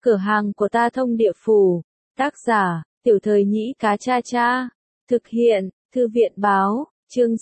Cửa hàng của ta thông địa phủ. Tác giả, Tiểu Thời Nhĩ Cá Cha Cha. Thực hiện, Thư viện báo, chương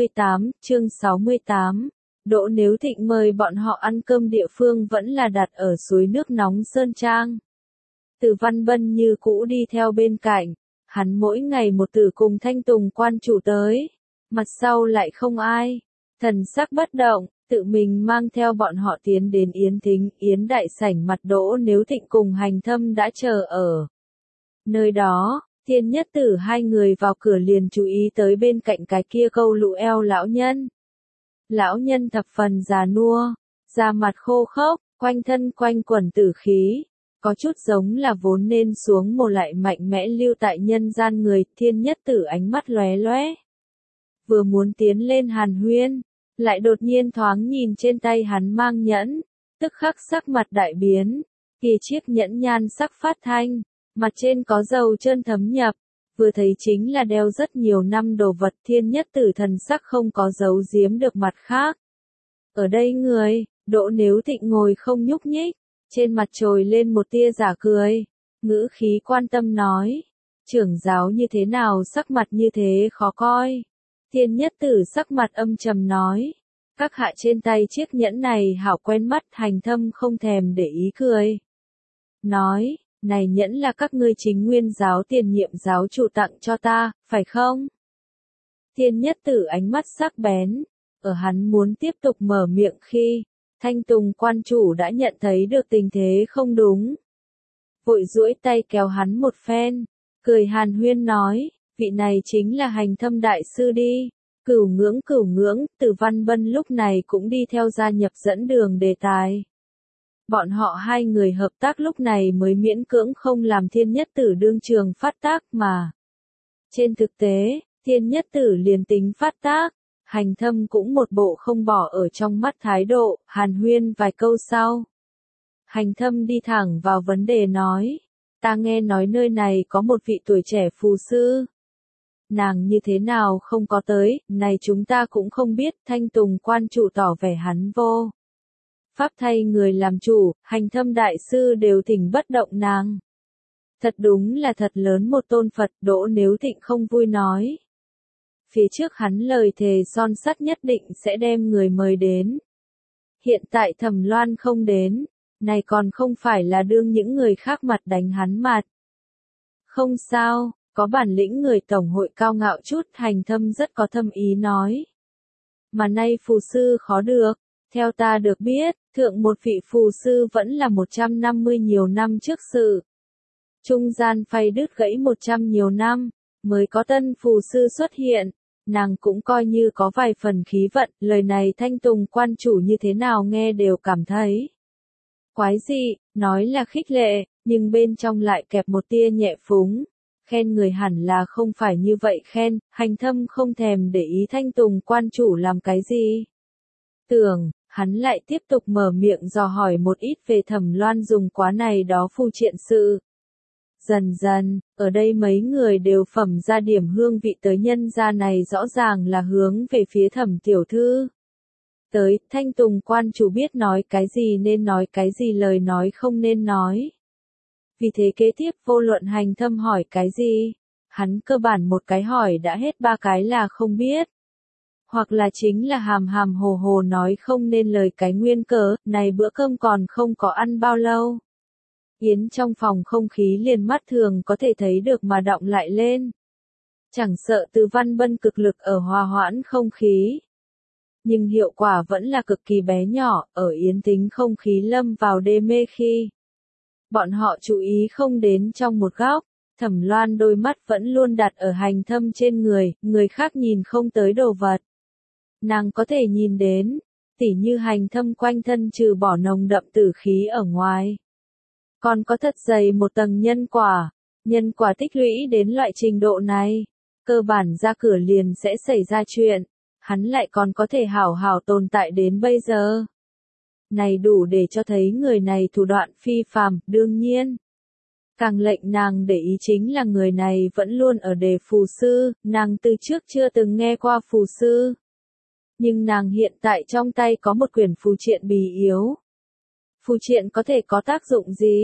68. Đỗ Nếu Thịnh mời bọn họ ăn cơm địa phương vẫn là đặt ở suối nước nóng Sơn Trang. Từ Văn Bân như cũ đi theo bên cạnh, hắn mỗi ngày một từ cùng Thanh Tùng quan chủ tới, mặt sau lại không ai, thần sắc bất động, tự mình mang theo bọn họ tiến đến Yến Thính, Yến đại sảnh mặt Đỗ Nếu Thịnh cùng Hành Thâm đã chờ ở nơi đó. Thiên Nhất Tử hai người vào cửa liền chú ý tới bên cạnh cái kia câu lụ eo lão nhân. Lão nhân thập phần già nua, da mặt khô khốc, quanh thân quanh quẩn tử khí, có chút giống là vốn nên xuống mồ lại mạnh mẽ lưu tại nhân gian người. Thiên Nhất Tử ánh mắt lóe lóe, vừa muốn tiến lên hàn huyên, lại đột nhiên thoáng nhìn trên tay hắn mang nhẫn, tức khắc sắc mặt đại biến, kỳ chiếc nhẫn nhan sắc phát thanh, mặt trên có dầu trơn thấm nhập, vừa thấy chính là đeo rất nhiều năm đồ vật. Thiên Nhất Tử thần sắc không có giấu giếm được mặt khác. Ở đây người, Đỗ Nếu Thịnh ngồi không nhúc nhích, trên mặt trồi lên một tia giả cười, ngữ khí quan tâm nói, trưởng giáo như thế nào sắc mặt như thế khó coi. Thiên Nhất Tử sắc mặt âm trầm nói, các hạ trên tay chiếc nhẫn này hảo quen mắt. Hành Thâm không thèm để ý cười, nói, này nhẫn là các ngươi chính nguyên giáo tiền nhiệm giáo chủ tặng cho ta, phải không? Thiên Nhất Tử ánh mắt sắc bén, ở hắn muốn tiếp tục mở miệng khi, Thanh Tùng quan chủ đã nhận thấy được tình thế không đúng. Vội duỗi tay kéo hắn một phen, cười hàn huyên nói, vị này chính là Hành Thâm đại sư đi. Cửu ngưỡng, Từ Văn Bân lúc này cũng đi theo gia nhập dẫn đường đề tài. Bọn họ hai người hợp tác lúc này mới miễn cưỡng không làm Thiên Nhất Tử đương trường phát tác mà. Trên thực tế, Thiên Nhất Tử liền tính phát tác, Hành Thâm cũng một bộ không bỏ ở trong mắt thái độ. Hàn huyên vài câu sau, Hành Thâm đi thẳng vào vấn đề nói, ta nghe nói nơi này có một vị tuổi trẻ phù sư. Nàng như thế nào không có tới, này chúng ta cũng không biết. Thanh Tùng quan chủ tỏ vẻ hắn vô pháp thay người làm chủ, Hành Thâm đại sư đều thỉnh bất động nàng. Thật đúng là thật lớn một tôn Phật. Đỗ Nếu Thịnh không vui nói. Phía trước hắn lời thề son sắt nhất định sẽ đem người mời đến. Hiện tại Thẩm Loan không đến, này còn không phải là đương những người khác mặt đánh hắn mặt. Không sao, có bản lĩnh người tổng hội cao ngạo chút. Hành Thâm rất có thâm ý nói. Mà nay phù sư khó được, theo ta được biết, thượng một vị phù sư vẫn là 150 nhiều năm trước sự. Trung gian phay đứt gãy 100 nhiều năm, mới có tân phù sư xuất hiện, nàng cũng coi như có vài phần khí vận. Lời này Thanh Tùng quan chủ như thế nào nghe đều cảm thấy quái dị, nói là khích lệ, nhưng bên trong lại kẹp một tia nhẹ phúng. Khen người hẳn là không phải như vậy khen. Hành Thâm không thèm để ý Thanh Tùng quan chủ làm cái gì. Tưởng, hắn lại tiếp tục mở miệng dò hỏi một ít về Thẩm Loan dùng quá này đó phù triện sự. Dần dần, ở đây mấy người đều phẩm ra điểm hương vị tới. Nhân gia này rõ ràng là hướng về phía Thẩm tiểu thư tới. Thanh Tùng quan chủ biết nói cái gì nên nói cái gì, lời nói không nên nói. Vì thế kế tiếp vô luận Hành Thâm hỏi cái gì, hắn cơ bản một cái hỏi đã hết, ba cái là không biết. Hoặc là chính là hàm hàm hồ hồ nói không nên lời cái nguyên cớ. Này bữa cơm còn không có ăn bao lâu, Yến trong phòng không khí liền mắt thường có thể thấy được mà đọng lại lên. Chẳng sợ Từ Văn Bân cực lực ở hòa hoãn không khí, nhưng hiệu quả vẫn là cực kỳ bé nhỏ. Ở Yến Tính không khí lâm vào đê mê khi, bọn họ chú ý không đến trong một góc, Thẩm Loan đôi mắt vẫn luôn đặt ở Hành Thâm trên người, người khác nhìn không tới đồ vật. Nàng có thể nhìn đến, tỉ như Hành Thâm quanh thân trừ bỏ nồng đậm tử khí ở ngoài, còn có thật dày một tầng nhân quả tích lũy đến loại trình độ này, cơ bản ra cửa liền sẽ xảy ra chuyện, hắn lại còn có thể hảo hảo tồn tại đến bây giờ. Này đủ để cho thấy người này thủ đoạn phi phàm. Đương nhiên, càng lệnh nàng để ý chính là người này vẫn luôn ở đề phù sư. Nàng từ trước chưa từng nghe qua phù sư, nhưng nàng hiện tại trong tay có một quyển phù triện bì yếu. Phù triện có thể có tác dụng gì?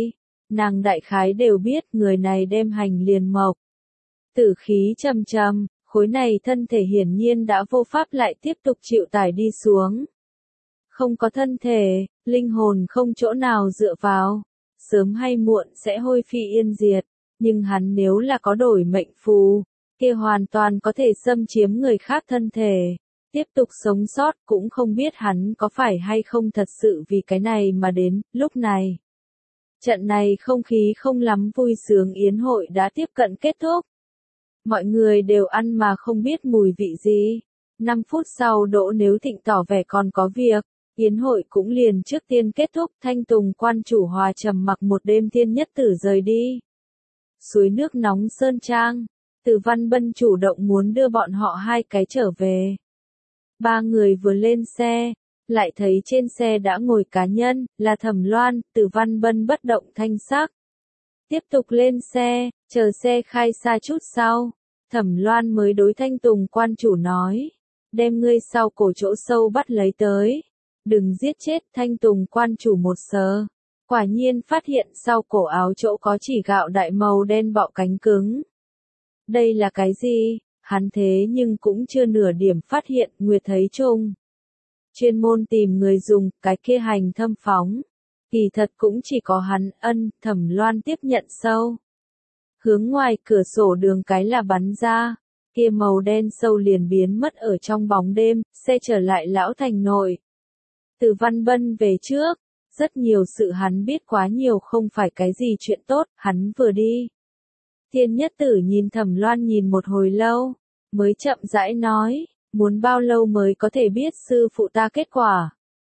nàng đại khái đều biết người này đem hành liền mộc. Tử khí trầm trầm, khối này thân thể hiển nhiên đã vô pháp lại tiếp tục chịu tải đi xuống. Không có thân thể, linh hồn không chỗ nào dựa vào, sớm hay muộn sẽ hôi phi yên diệt, nhưng hắn nếu là có đổi mệnh phù, kia hoàn toàn có thể xâm chiếm người khác thân thể, tiếp tục sống sót, cũng không biết hắn có phải hay không thật sự vì cái này mà đến. Lúc này, trận này không khí không lắm vui sướng yến hội đã tiếp cận kết thúc. Mọi người đều ăn mà không biết mùi vị gì. 5 phút sau Đỗ Nếu Thịnh tỏ vẻ còn có việc, yến hội cũng liền trước tiên kết thúc. Thanh Tùng quan chủ hòa trầm mặc một đêm Thiên Nhất Tử rời đi. Suối nước nóng Sơn Trang, Từ Văn Bân chủ động muốn đưa bọn họ hai cái trở về. Ba người vừa lên xe, lại thấy trên xe đã ngồi cá nhân, là Thẩm Loan. Từ Văn Bân bất động thanh sắc. Tiếp tục lên xe, chờ xe khai xa chút sau, Thẩm Loan mới đối Thanh Tùng quan chủ nói, đem ngươi sau cổ chỗ sâu bắt lấy tới, đừng giết chết. Thanh Tùng quan chủ một sờ, quả nhiên phát hiện sau cổ áo chỗ có chỉ gạo đại màu đen bọ cánh cứng. Đây là cái gì? Hắn thế nhưng cũng chưa nửa điểm phát hiện. Nguyệt thấy chung, chuyên môn tìm người dùng cái kia hành thâm phóng. Kỳ thật cũng chỉ có hắn. Thẩm Loan tiếp nhận sâu. Hướng ngoài cửa sổ đường cái là bắn ra, kia màu đen sâu liền biến mất ở trong bóng đêm, xe trở lại Lão Thành nội. Từ Văn Bân về trước, rất nhiều sự hắn biết quá nhiều không phải cái gì chuyện tốt, hắn vừa đi. Thiên Nhất Tử nhìn Thẩm Loan nhìn một hồi lâu, mới chậm rãi nói, muốn bao lâu mới có thể biết sư phụ ta kết quả.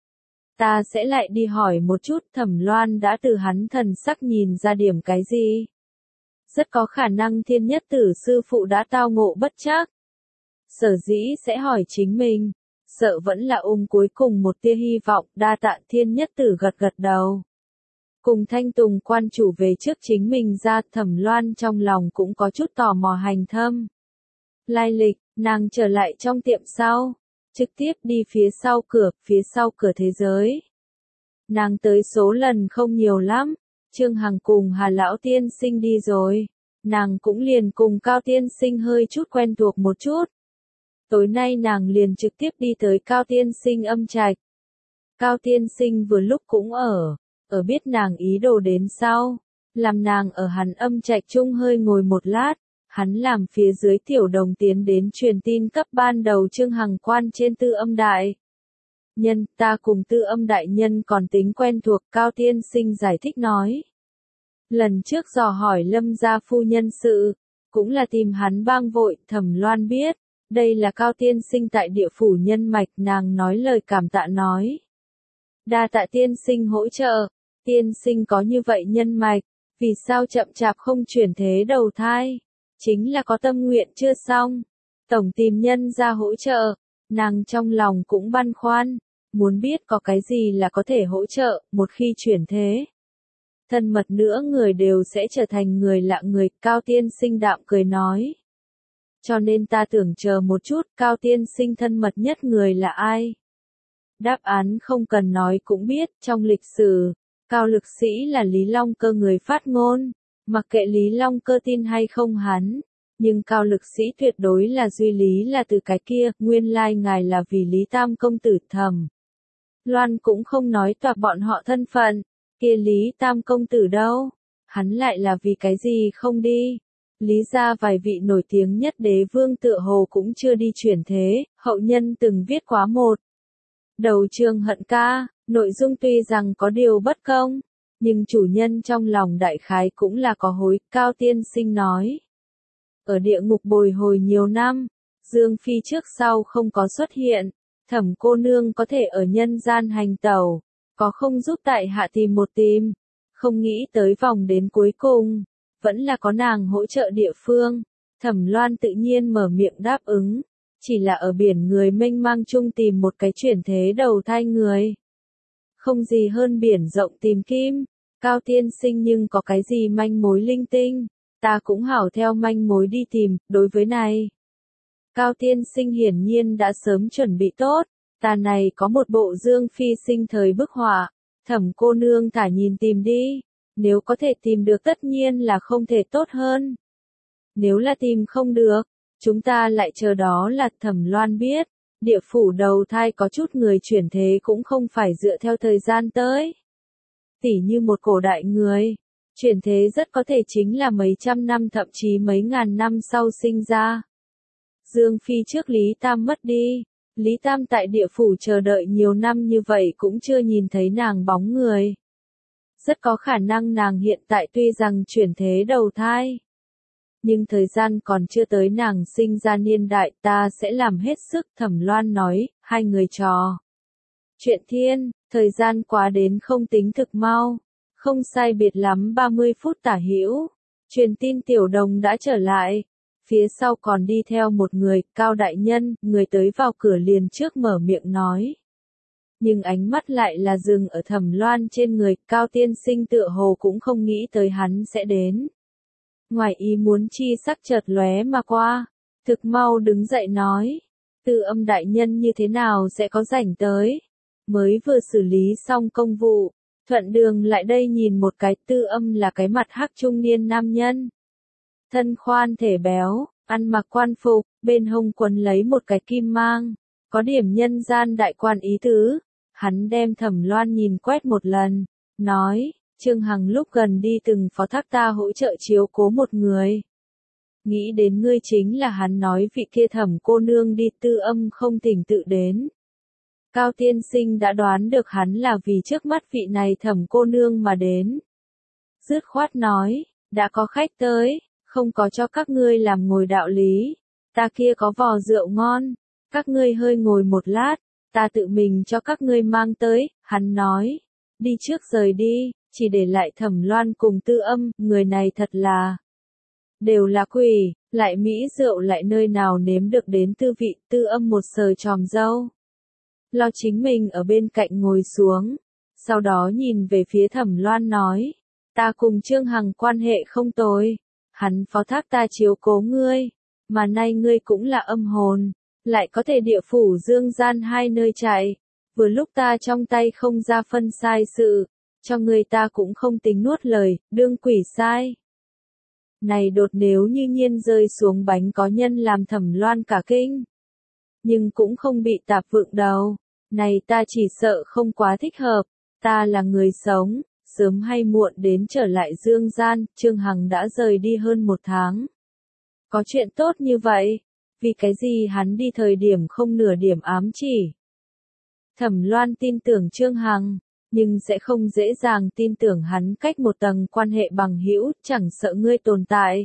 Ta sẽ lại đi hỏi một chút. Thẩm Loan đã từ hắn thần sắc nhìn ra điểm cái gì. Rất có khả năng Thiên Nhất Tử sư phụ đã tao ngộ bất trắc. Sở dĩ sẽ hỏi chính mình, sợ vẫn là cuối cùng một tia hy vọng. Đa tạ. Thiên Nhất Tử gật gật đầu. Cùng Thanh Tùng quan chủ về trước chính mình ra. Thẩm Loan trong lòng cũng có chút tò mò hành thâm lai lịch, nàng trở lại trong tiệm sau, trực tiếp đi phía sau cửa thế giới. Nàng tới số lần không nhiều lắm, Trương Hằng cùng Hà Lão Tiên Sinh đi rồi, nàng cũng liền cùng Cao Tiên Sinh hơi chút quen thuộc một chút. Tối nay nàng liền trực tiếp đi tới Cao Tiên Sinh âm trạch. Cao Tiên Sinh vừa lúc cũng ở biết nàng ý đồ đến sau, làm nàng ở hắn âm trạch chung hơi ngồi một lát. Hắn làm phía dưới tiểu đồng tiến đến truyền tin cấp ban đầu Trương Hằng quan trên Tư Âm đại nhân. Ta cùng Tư Âm đại nhân còn tính quen thuộc. Cao Tiên Sinh giải thích nói. Lần trước dò hỏi Lâm gia phu nhân sự, cũng là tìm hắn bang vội. Thẩm Loan biết, đây là Cao Tiên Sinh tại địa phủ nhân mạch. Nàng nói lời cảm tạ nói. Đa tạ Tiên Sinh hỗ trợ. Tiên Sinh có như vậy nhân mạch, vì sao chậm chạp không chuyển thế đầu thai? Chính là có tâm nguyện chưa xong. Tổng tìm nhân ra hỗ trợ. Nàng trong lòng cũng băn khoăn, muốn biết có cái gì là có thể hỗ trợ. Một khi chuyển thế, thân mật nữa người đều sẽ trở thành người lạ người. Cao Tiên Sinh đạm cười nói. Cho nên ta tưởng chờ một chút. Cao Tiên Sinh thân mật nhất người là ai? Đáp án không cần nói cũng biết. Trong lịch sử, Cao Lực Sĩ là Lý Long Cơ người phát ngôn. Mặc kệ Lý Long Cơ tin hay không hắn, nhưng Cao Lực Sĩ tuyệt đối là duy lý là từ cái kia. Nguyên lai ngài là vì Lý Tam công tử. Thẩm Loan cũng không nói toạc bọn họ thân phận. Kia Lý Tam công tử đâu? Hắn lại là vì cái gì không đi? Lý gia vài vị nổi tiếng nhất đế vương tựa hồ cũng chưa đi chuyển thế. Hậu nhân từng viết quá một đầu Trường Hận ca, nội dung tuy rằng có điều bất công, nhưng chủ nhân trong lòng đại khái cũng là có hối. Cao Tiên Sinh nói. Ở địa ngục bồi hồi nhiều năm, Dương Phi trước sau không có xuất hiện. Thẩm cô nương có thể ở nhân gian hành tẩu, có không giúp tại hạ tìm một tìm. Không nghĩ tới vòng đến cuối cùng, vẫn là có nàng hỗ trợ địa phương. Thẩm Loan tự nhiên mở miệng đáp ứng. Chỉ là ở biển người mênh mang chung tìm một cái chuyển thế đầu thai người. Không gì hơn biển rộng tìm kim. Cao Tiên Sinh nhưng có cái gì manh mối linh tinh, ta cũng hảo theo manh mối đi tìm. Đối với này, Cao Tiên Sinh hiển nhiên đã sớm chuẩn bị tốt. Ta này có một bộ Dương Phi sinh thời bức họa, Thẩm cô nương thả nhìn tìm đi. Nếu có thể tìm được tất nhiên là không thể tốt hơn. Nếu là tìm không được, chúng ta lại chờ đó là Thẩm Loan biết. Địa phủ đầu thai có chút người chuyển thế cũng không phải dựa theo thời gian tới. Tỉ như một cổ đại người, chuyển thế rất có thể chính là mấy trăm năm thậm chí mấy ngàn năm sau sinh ra. Dương Phi trước Lý Tam mất đi, Lý Tam tại địa phủ chờ đợi nhiều năm như vậy cũng chưa nhìn thấy nàng bóng người. Rất có khả năng nàng hiện tại tuy rằng chuyển thế đầu thai, nhưng thời gian còn chưa tới nàng sinh ra niên đại, ta sẽ làm hết sức. Thẩm Loan nói, hai người trò chuyện thiên, thời gian quá đến không tính thực mau, không sai biệt lắm 30 phút tả hữu, truyền tin Tiểu Đồng đã trở lại, phía sau còn đi theo một người, Cao đại nhân. Người tới vào cửa liền trước mở miệng nói. Nhưng ánh mắt lại là dừng ở Thẩm Loan trên người, Cao tiên sinh tựa hồ cũng không nghĩ tới hắn sẽ đến. Ngoài ý muốn chi sắc chợt lóe mà qua, thực mau đứng dậy nói, Tư Âm đại nhân như thế nào sẽ có rảnh tới, mới vừa xử lý xong công vụ, thuận đường lại đây nhìn một cái. Tư Âm là cái mặt hắc trung niên nam nhân, thân khoan thể béo, ăn mặc quan phục, bên hông quấn lấy một cái kim mang, có điểm nhân gian đại quan ý tứ. Hắn đem Thẩm Loan nhìn quét một lần, nói, Trương Hằng lúc gần đi từng phó thác ta hỗ trợ chiếu cố một người. Nghĩ đến ngươi chính là hắn nói vị kia Thẩm cô nương đi. Tư Âm không tỉnh tự đến. Cao tiên sinh đã đoán được hắn là vì trước mắt vị này Thẩm cô nương mà đến. Dứt khoát nói, đã có khách tới, không có cho các ngươi làm ngồi đạo lý. Ta kia có vò rượu ngon, các ngươi hơi ngồi một lát, ta tự mình cho các ngươi mang tới. Hắn nói, đi trước rời đi, chỉ để lại Thẩm Loan cùng Tư Âm. Người này thật là đều là quỷ, lại mỹ rượu lại nơi nào nếm được đến tư vị. Tư Âm một sờ tròm râu, lo chính mình ở bên cạnh ngồi xuống, sau đó nhìn về phía Thẩm Loan nói, ta cùng Trương Hằng quan hệ không tồi, hắn phó thác ta chiếu cố ngươi, mà nay ngươi cũng là âm hồn, lại có thể địa phủ dương gian hai nơi chạy, vừa lúc ta trong tay không ra phân sai sự, cho người ta cũng không tính nuốt lời, đương quỷ sai. Này đột nếu như nhiên rơi xuống bánh có nhân làm Thẩm Loan cả kinh, nhưng cũng không bị tạp vượng đầu. Này ta chỉ sợ không quá thích hợp, ta là người sống, sớm hay muộn đến trở lại dương gian. Trương Hằng đã rời đi hơn 1 tháng. Có chuyện tốt như vậy, vì cái gì hắn đi thời điểm không nửa điểm ám chỉ. Thẩm Loan tin tưởng Trương Hằng, nhưng sẽ không dễ dàng tin tưởng hắn cách một tầng quan hệ bằng hữu. Chẳng sợ ngươi tồn tại,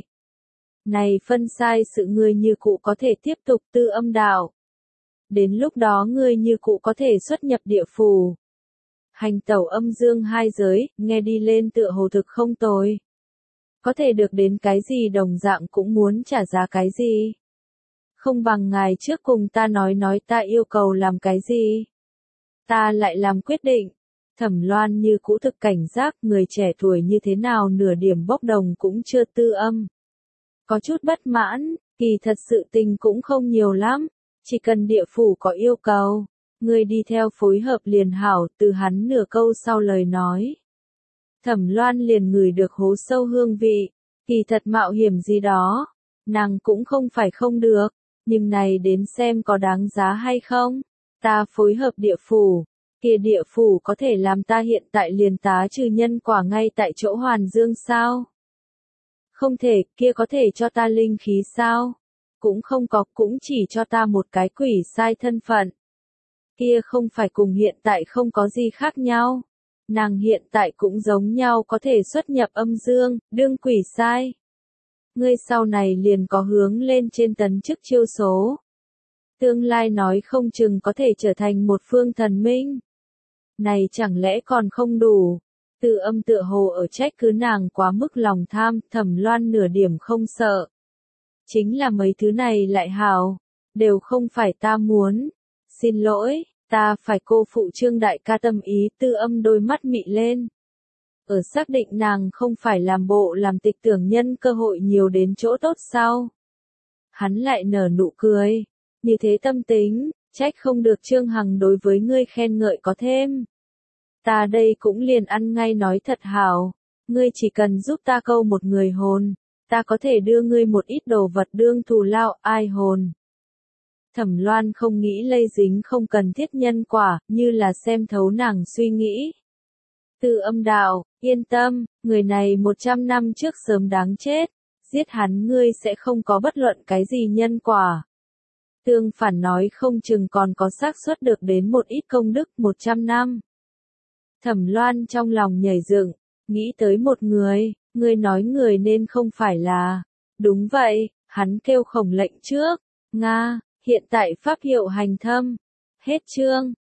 này phân sai sự ngươi như cũ có thể tiếp tục Tư Âm đạo. Đến lúc đó ngươi như cũ có thể xuất nhập địa phủ, hành tẩu âm dương hai giới, nghe đi lên tựa hồ thực không tồi. Có thể được đến cái gì đồng dạng cũng muốn trả giá cái gì. Không bằng ngài trước cùng ta nói ta yêu cầu làm cái gì. Ta lại làm quyết định. Thẩm Loan như cũ thực cảnh giác, người trẻ tuổi như thế nào nửa điểm bốc đồng cũng chưa. Tư Âm có chút bất mãn, kỳ thật sự tình cũng không nhiều lắm. Chỉ cần địa phủ có yêu cầu, người đi theo phối hợp liền hảo. Từ hắn nửa câu sau lời nói, Thẩm Loan liền ngửi được hố sâu hương vị. Kỳ thật mạo hiểm gì đó, nàng cũng không phải không được, nhưng này đến xem có đáng giá hay không. Ta phối hợp địa phủ, kia địa phủ có thể làm ta hiện tại liền tá trừ nhân quả ngay tại chỗ hoàn dương sao? Không thể. Kia có thể cho ta linh khí sao? Cũng không có, cũng chỉ cho ta một cái quỷ sai thân phận. Kia không phải cùng hiện tại không có gì khác nhau. Nàng hiện tại cũng giống nhau có thể xuất nhập âm dương, đương quỷ sai. Ngươi sau này liền có hướng lên trên tấn chức chiêu số. Tương lai nói không chừng có thể trở thành một phương thần minh. Này chẳng lẽ còn không đủ. Tư Âm tựa hồ ở trách cứ nàng quá mức lòng tham. Thẩm Loan nửa điểm không sợ. Chính là mấy thứ này lại hảo, đều không phải ta muốn. Xin lỗi, ta phải cô phụ Trương đại ca tâm ý. Tư Âm đôi mắt mị lên. Ở xác định nàng không phải làm bộ làm tịch tưởng nhân cơ hội nhiều đến chỗ tốt sao. Hắn lại nở nụ cười. Như thế tâm tính, trách không được Trương Hằng đối với ngươi khen ngợi có thêm. Ta đây cũng liền ăn ngay nói thật hảo. ngươi chỉ cần giúp ta câu một người hồn, ta có thể đưa ngươi một ít đồ vật đương thù lao, ai hồn. Thẩm Loan không nghĩ lây dính không cần thiết nhân quả, như là xem thấu nàng suy nghĩ. Từ Âm Đạo, yên tâm, người này 100 năm trước sớm đáng chết, giết hắn ngươi sẽ không có bất luận cái gì nhân quả. Tương phản nói không chừng còn có xác suất được đến một ít công đức 100 năm. Thẩm Loan trong lòng nhảy dựng, nghĩ tới một người nói người nên không phải là. Đúng vậy, hắn kêu khổng lệnh trước. Nga, hiện tại pháp hiệu hành thâm. Hết chương.